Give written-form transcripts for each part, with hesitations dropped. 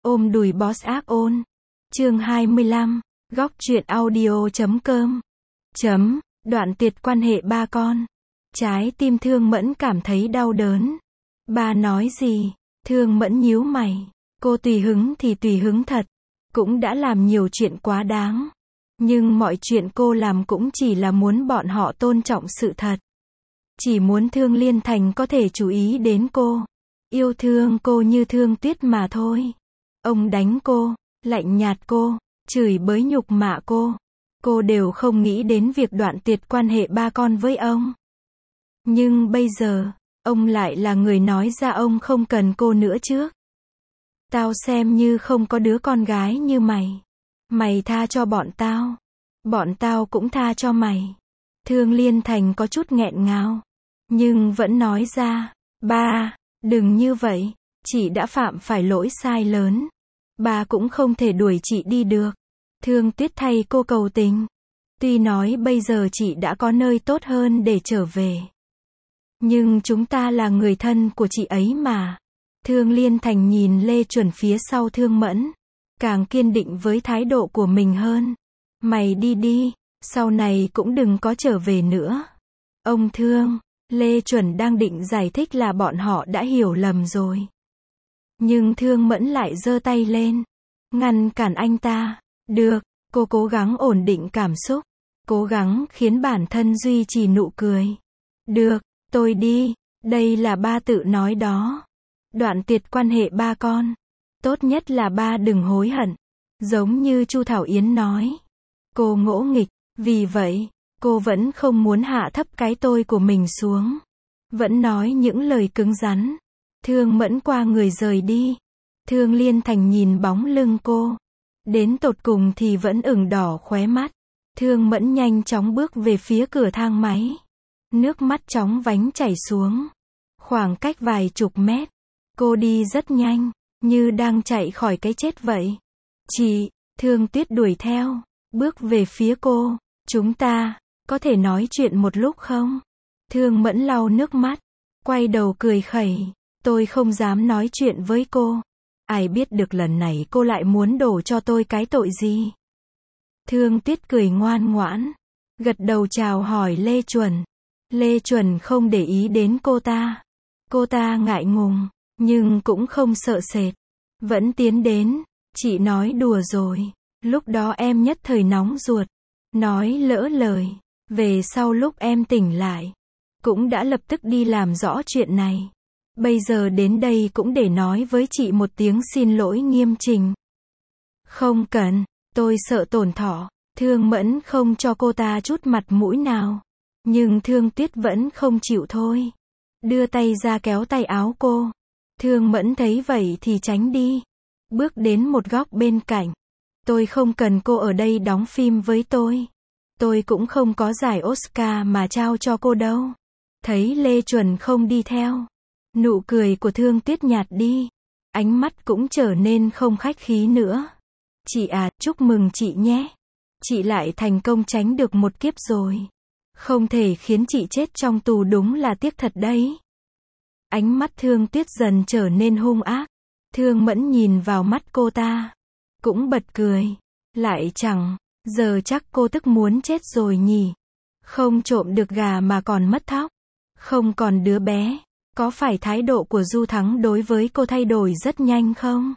Ôm đùi boss ác ôn. Chương 25. Góc truyện audio.com. Đoạn tiệt quan hệ ba con. Trái tim Thương Mẫn cảm thấy đau đớn. Ba nói gì? Thương Mẫn nhíu mày. Cô tùy hứng thì tùy hứng thật. Cũng đã làm nhiều chuyện quá đáng. Nhưng mọi chuyện cô làm cũng chỉ là muốn bọn họ tôn trọng sự thật. Chỉ muốn Thương Liên Thành có thể chú ý đến cô. Yêu thương cô như Thương Tuyết mà thôi. Ông đánh cô, lạnh nhạt cô, chửi bới nhục mạ cô đều không nghĩ đến việc đoạn tuyệt quan hệ ba con với ông. Nhưng bây giờ, ông lại là người nói ra ông không cần cô nữa chứ. Tao xem như không có đứa con gái như mày. Mày tha cho bọn tao cũng tha cho mày. Thương Liên Thành có chút nghẹn ngào, nhưng vẫn nói ra, ba, đừng như vậy, chị đã phạm phải lỗi sai lớn. Ba cũng không thể đuổi chị đi được. Thương Tuyết thay cô cầu tình. Tuy nói bây giờ chị đã có nơi tốt hơn để trở về. Nhưng chúng ta là người thân của chị ấy mà. Thương Liên Thành nhìn Lê Chuẩn phía sau Thương Mẫn. Càng kiên định với thái độ của mình hơn. Mày đi đi, sau này cũng đừng có trở về nữa. Ông Thương, Lê Chuẩn đang định giải thích là bọn họ đã hiểu lầm rồi. Nhưng Thương Mẫn lại giơ tay lên. Ngăn cản anh ta. Được, cô cố gắng ổn định cảm xúc. Cố gắng khiến bản thân duy trì nụ cười. Được, tôi đi, đây là ba tự nói đó. Đoạn tuyệt quan hệ ba con. Tốt nhất là ba đừng hối hận. Giống như Chu Thảo Yến nói. Cô ngỗ nghịch, vì vậy, cô vẫn không muốn hạ thấp cái tôi của mình xuống. Vẫn nói những lời cứng rắn. Thương Mẫn qua người rời đi. Thương Liên Thành nhìn bóng lưng cô. Đến tột cùng thì vẫn ửng đỏ khóe mắt. Thương Mẫn nhanh chóng bước về phía cửa thang máy. Nước mắt chóng vánh chảy xuống. Khoảng cách vài chục mét. Cô đi rất nhanh, như đang chạy khỏi cái chết vậy. Chị, Thương Tuyết đuổi theo, bước về phía cô. Chúng ta, có thể nói chuyện một lúc không? Thương Mẫn lau nước mắt, quay đầu cười khẩy. Tôi không dám nói chuyện với cô. Ai biết được lần này cô lại muốn đổ cho tôi cái tội gì? Thương Tuyết cười ngoan ngoãn, gật đầu chào hỏi Lê Chuẩn. Lê Chuẩn không để ý đến cô ta. Cô ta ngại ngùng, nhưng cũng không sợ sệt. Vẫn tiến đến, chị nói đùa rồi. Lúc đó em nhất thời nóng ruột. Nói lỡ lời. Về sau lúc em tỉnh lại, cũng đã lập tức đi làm rõ chuyện này. Bây giờ đến đây cũng để nói với chị một tiếng xin lỗi nghiêm trình. Không cần, tôi sợ tổn thọ. Thương Mẫn không cho cô ta chút mặt mũi nào. Nhưng Thương Tuyết vẫn không chịu thôi. Đưa tay ra kéo tay áo cô. Thương Mẫn thấy vậy thì tránh đi. Bước đến một góc bên cạnh. Tôi không cần cô ở đây đóng phim với tôi. Tôi cũng không có giải Oscar mà trao cho cô đâu. Thấy Lê Chuẩn không đi theo. Nụ cười của Thương Tuyết nhạt đi. Ánh mắt cũng trở nên không khách khí nữa. Chị à, chúc mừng chị nhé. Chị lại thành công tránh được một kiếp rồi. Không thể khiến chị chết trong tù đúng là tiếc thật đấy. Ánh mắt Thương Tuyết dần trở nên hung ác. Thương Mẫn nhìn vào mắt cô ta. Cũng bật cười. Lại chẳng, giờ chắc cô tức muốn chết rồi nhỉ. Không trộm được gà mà còn mất thóc. Không còn đứa bé. Có phải thái độ của Du Thắng đối với cô thay đổi rất nhanh không?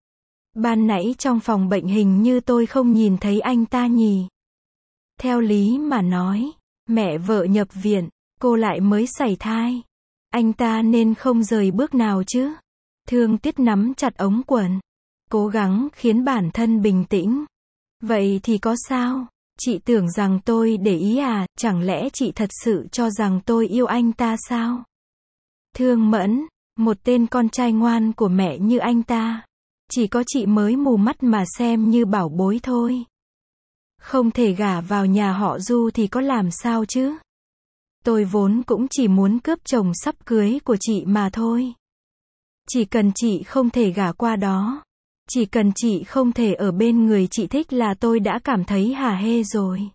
Ban nãy trong phòng bệnh hình như tôi không nhìn thấy anh ta nhỉ. Theo lý mà nói, mẹ vợ nhập viện, cô lại mới sảy thai. Anh ta nên không rời bước nào chứ. Thương Tuyết nắm chặt ống quần. Cố gắng khiến bản thân bình tĩnh. Vậy thì có sao? Chị tưởng rằng tôi để ý à? Chẳng lẽ chị thật sự cho rằng tôi yêu anh ta sao? Thương Mẫn, một tên con trai ngoan của mẹ như anh ta. Chỉ có chị mới mù mắt mà xem như bảo bối thôi. Không thể gả vào nhà họ Du thì có làm sao chứ? Tôi vốn cũng chỉ muốn cướp chồng sắp cưới của chị mà thôi. Chỉ cần chị không thể gả qua đó. Chỉ cần chị không thể ở bên người chị thích là tôi đã cảm thấy hả hê rồi.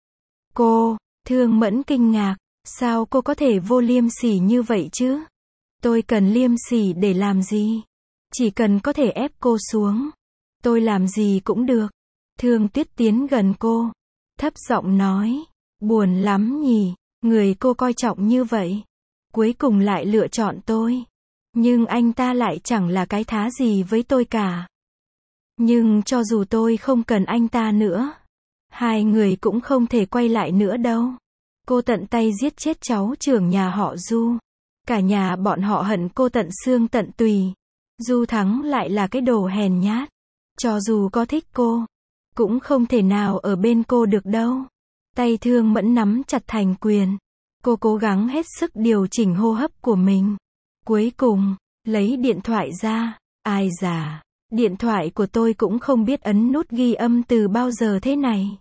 Cô, Thương Mẫn kinh ngạc. Sao cô có thể vô liêm sỉ như vậy chứ? Tôi cần liêm sỉ để làm gì? Chỉ cần có thể ép cô xuống, tôi làm gì cũng được. Thương Tuyết tiến gần cô, thấp giọng nói, buồn lắm nhỉ, người cô coi trọng như vậy, cuối cùng lại lựa chọn tôi. Nhưng anh ta lại chẳng là cái thá gì với tôi cả. Nhưng cho dù tôi không cần anh ta nữa, hai người cũng không thể quay lại nữa đâu. Cô tận tay giết chết cháu trưởng nhà họ Du. Cả nhà bọn họ hận cô tận xương tận tùy. Du Thắng lại là cái đồ hèn nhát. Cho dù có thích cô, cũng không thể nào ở bên cô được đâu. Tay Thương Mẫn nắm chặt thành quyền. Cô cố gắng hết sức điều chỉnh hô hấp của mình. Cuối cùng, lấy điện thoại ra. Ai dà, điện thoại của tôi cũng không biết ấn nút ghi âm từ bao giờ thế này.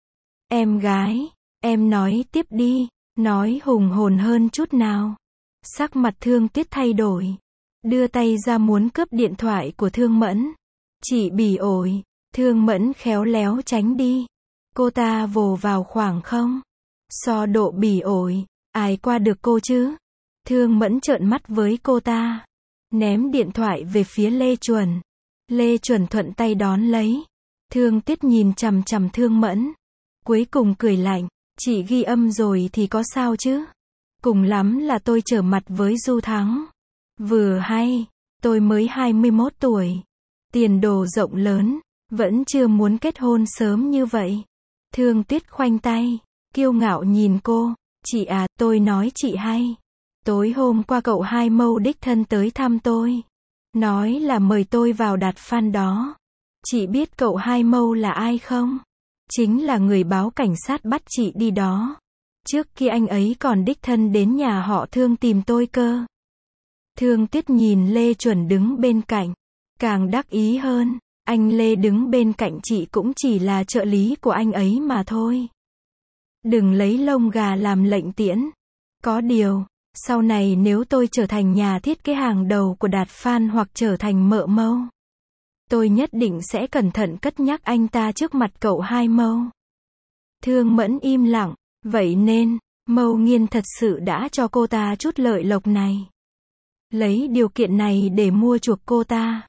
Em gái, em nói tiếp đi, nói hùng hồn hơn chút nào. Sắc mặt Thương Tuyết thay đổi. Đưa tay ra muốn cướp điện thoại của Thương Mẫn. Chị bỉ ổi, Thương Mẫn khéo léo tránh đi. Cô ta vồ vào khoảng không. So độ bỉ ổi, ai qua được cô chứ? Thương Mẫn trợn mắt với cô ta. Ném điện thoại về phía Lê Chuẩn. Lê Chuẩn thuận tay đón lấy. Thương Tuyết nhìn chằm chằm Thương Mẫn. Cuối cùng cười lạnh, chị ghi âm rồi thì có sao chứ? Cùng lắm là tôi trở mặt với Du Thắng. Vừa hay, tôi mới 21 tuổi. Tiền đồ rộng lớn, vẫn chưa muốn kết hôn sớm như vậy. Thương Tuyết khoanh tay, kiêu ngạo nhìn cô. Chị à, tôi nói chị hay. Tối hôm qua cậu Hai Mâu đích thân tới thăm tôi. Nói là mời tôi vào đặt fan đó. Chị biết cậu Hai Mâu là ai không? Chính là người báo cảnh sát bắt chị đi đó. Trước kia anh ấy còn đích thân đến nhà họ Thương tìm tôi cơ. Thương Tuyết nhìn Lê Chuẩn đứng bên cạnh. Càng đắc ý hơn, anh Lê đứng bên cạnh chị cũng chỉ là trợ lý của anh ấy mà thôi. Đừng lấy lông gà làm lệnh tiễn. Có điều, sau này nếu tôi trở thành nhà thiết kế hàng đầu của Đạt Fan hoặc trở thành mợ Mâu, tôi nhất định sẽ cẩn thận cất nhắc anh ta trước mặt cậu Hai Mâu. Thương Mẫn im lặng, vậy nên, Mâu Nghiên thật sự đã cho cô ta chút lợi lộc này. Lấy điều kiện này để mua chuộc cô ta.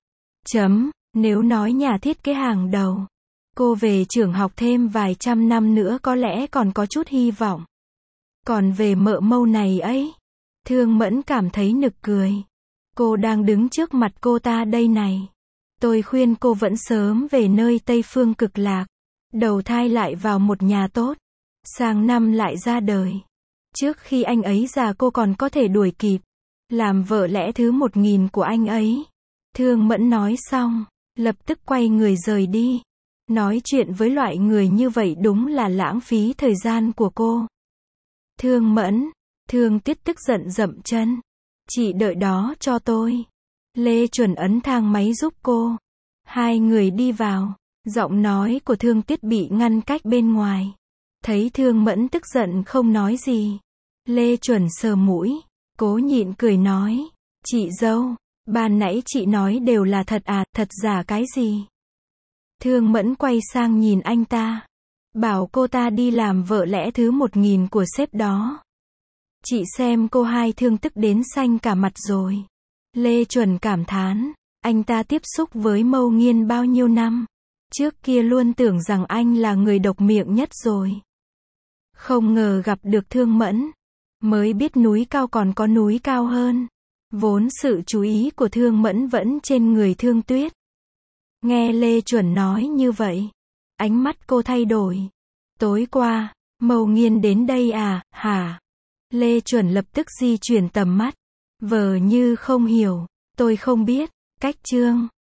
Nếu nói nhà thiết kế hàng đầu, cô về trường học thêm vài trăm năm nữa có lẽ còn có chút hy vọng. Còn về mợ Mâu này ấy, Thương Mẫn cảm thấy nực cười. Cô đang đứng trước mặt cô ta đây này. Tôi khuyên cô vẫn sớm về nơi Tây Phương Cực Lạc. Đầu thai lại vào một nhà tốt. Sang năm lại ra đời. Trước khi anh ấy già cô còn có thể đuổi kịp. Làm vợ lẽ thứ 1000 của anh ấy. Thương Mẫn nói xong, lập tức quay người rời đi. Nói chuyện với loại người như vậy đúng là lãng phí thời gian của cô. Thương Mẫn, Thương Tuyết tức giận dậm chân. Chị đợi đó cho tôi. Lê Chuẩn ấn thang máy giúp cô. Hai người đi vào. Giọng nói của Thương Tuyết bị ngăn cách bên ngoài. Thấy Thương Mẫn tức giận không nói gì. Lê Chuẩn sờ mũi. Cố nhịn cười nói. Chị dâu, ban nãy chị nói đều là thật à, thật giả cái gì? Thương Mẫn quay sang nhìn anh ta. Bảo cô ta đi làm vợ lẽ thứ 1000 của sếp đó. Chị xem cô Hai Thương tức đến xanh cả mặt rồi. Lê Chuẩn cảm thán. Anh ta tiếp xúc với Mâu Nghiên bao nhiêu năm. Trước kia luôn tưởng rằng anh là người độc miệng nhất rồi. Không ngờ gặp được Thương Mẫn. Mới biết núi cao còn có núi cao hơn. Vốn sự chú ý của Thương Mẫn vẫn trên người Thương Tuyết. Nghe Lê Chuẩn nói như vậy, ánh mắt cô thay đổi. Tối qua, Mâu Nghiên đến đây à, hả? Lê Chuẩn lập tức di chuyển tầm mắt. Vờ như không hiểu. Tôi không biết. Cách chương